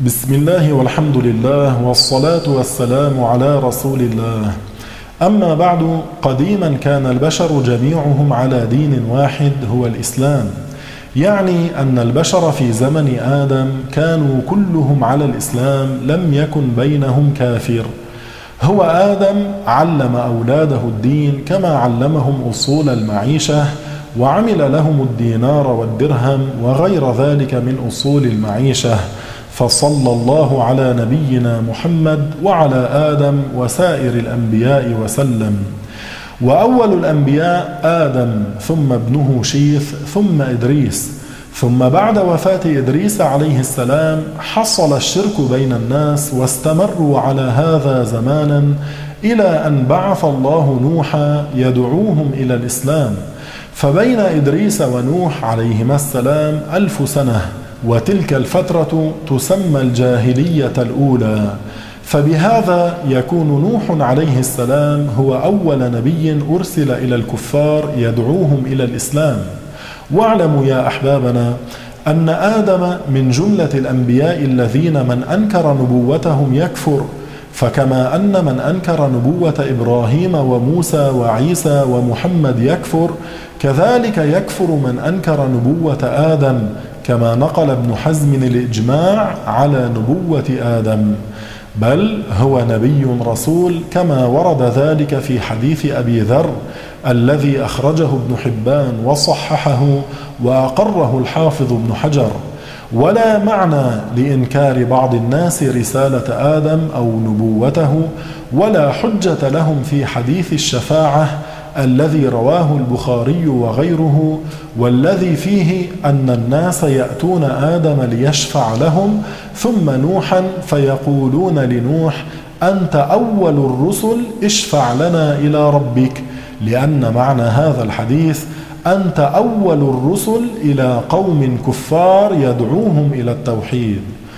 بسم الله والحمد لله والصلاة والسلام على رسول الله. أما بعد، قديما كان البشر جميعهم على دين واحد هو الإسلام، يعني أن البشر في زمن آدم كانوا كلهم على الإسلام، لم يكن بينهم كافر. هو آدم علم أولاده الدين كما علمهم أصول المعيشة، وعمل لهم الدينار والدرهم وغير ذلك من أصول المعيشة، فصلى الله على نبينا محمد وعلى آدم وسائر الأنبياء وسلم. وأول الأنبياء آدم، ثم ابنه شيث، ثم إدريس. ثم بعد وفاة إدريس عليه السلام حصل الشرك بين الناس، واستمروا على هذا زمانا إلى أن بعث الله نوحا يدعوهم إلى الإسلام. فبين إدريس ونوح عليهما السلام 1000 سنة، وتلك الفترة تسمى الجاهلية الأولى. فبهذا يكون نوح عليه السلام هو أول نبي أرسل إلى الكفار يدعوهم إلى الإسلام. واعلموا يا أحبابنا أن آدم من جملة الأنبياء الذين من أنكر نبوتهم يكفر، فكما أن من أنكر نبوة إبراهيم وموسى وعيسى ومحمد يكفر، كذلك يكفر من أنكر نبوة آدم، كما نقل ابن حزم الإجماع على نبوة آدم، بل هو نبي رسول، كما ورد ذلك في حديث أبي ذر الذي أخرجه ابن حبان وصححه وأقره الحافظ ابن حجر. ولا معنى لإنكار بعض الناس رسالة آدم أو نبوته، ولا حجة لهم في حديث الشفاعة الذي رواه البخاري وغيره، والذي فيه أن الناس يأتون آدم ليشفع لهم، ثم نوحا فيقولون لنوح: أنت أول الرسل، اشفع لنا إلى ربك، لأن معنى هذا الحديث أنت أول الرسل إلى قوم كفار يدعوهم إلى التوحيد.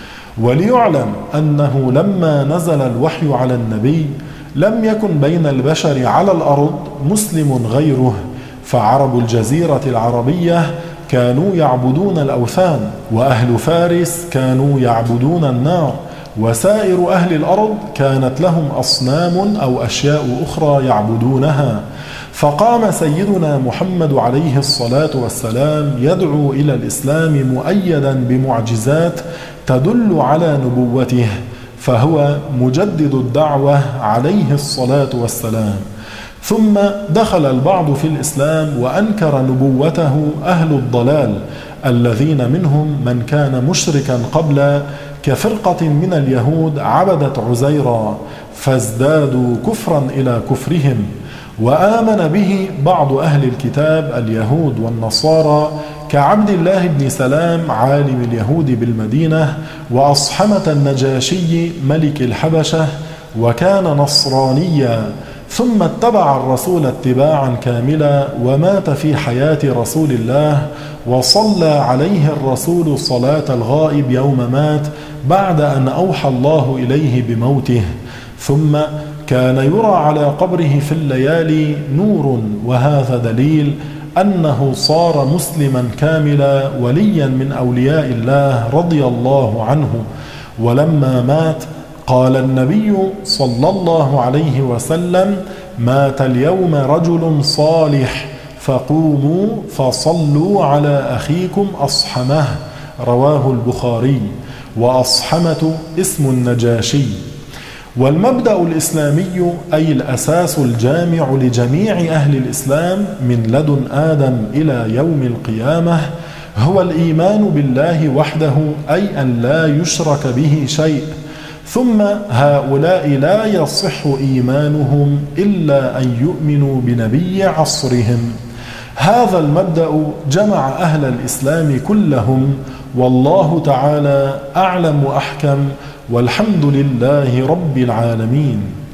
وليعلم أنه لما نزل الوحي على النبي لم يكن بين البشر على الأرض مسلم غيره، فعرب الجزيرة العربية كانوا يعبدون الأوثان، وأهل فارس كانوا يعبدون النار، وسائر أهل الأرض كانت لهم أصنام أو أشياء أخرى يعبدونها. فقام سيدنا محمد عليه الصلاة والسلام يدعو إلى الإسلام مؤيدا بمعجزات تدل على نبوته، فهو مجدد الدعوة عليه الصلاة والسلام. ثم دخل البعض في الإسلام وأنكر نبوته أهل الضلال، الذين منهم من كان مشركا قبل، كفرقة من اليهود عبدت عزيرا، فازدادوا كفرا إلى كفرهم. وآمن به بعض أهل الكتاب اليهود والنصارى، كعبد الله بن سلام عالم اليهود بالمدينة، وأصحمة النجاشي ملك الحبشة، وكان نصرانيا، ثم اتبع الرسول اتباعا كاملا، ومات في حياة رسول الله، وصلى عليه الرسول صلاة الغائب يوم مات، بعد أن أوحى الله إليه بموته. ثم كان يرى على قبره في الليالي نور، وهذا دليل أنه صار مسلما كاملا، وليا من أولياء الله رضي الله عنه. ولما مات قال النبي صلى الله عليه وسلم: مات اليوم رجل صالح، فقوموا فصلوا على أخيكم أصحمه، رواه البخاري. وأصحمة اسم النجاشي. والمبدأ الإسلامي أي الأساس الجامع لجميع أهل الإسلام من لدن آدم إلى يوم القيامة هو الإيمان بالله وحده، أي أن لا يشرك به شيء. ثم هؤلاء لا يصح إيمانهم إلا أن يؤمنوا بنبي عصرهم. هذا المبدأ جمع أهل الإسلام كلهم، والله تعالى أعلم وأحكم، والحمد لله رب العالمين.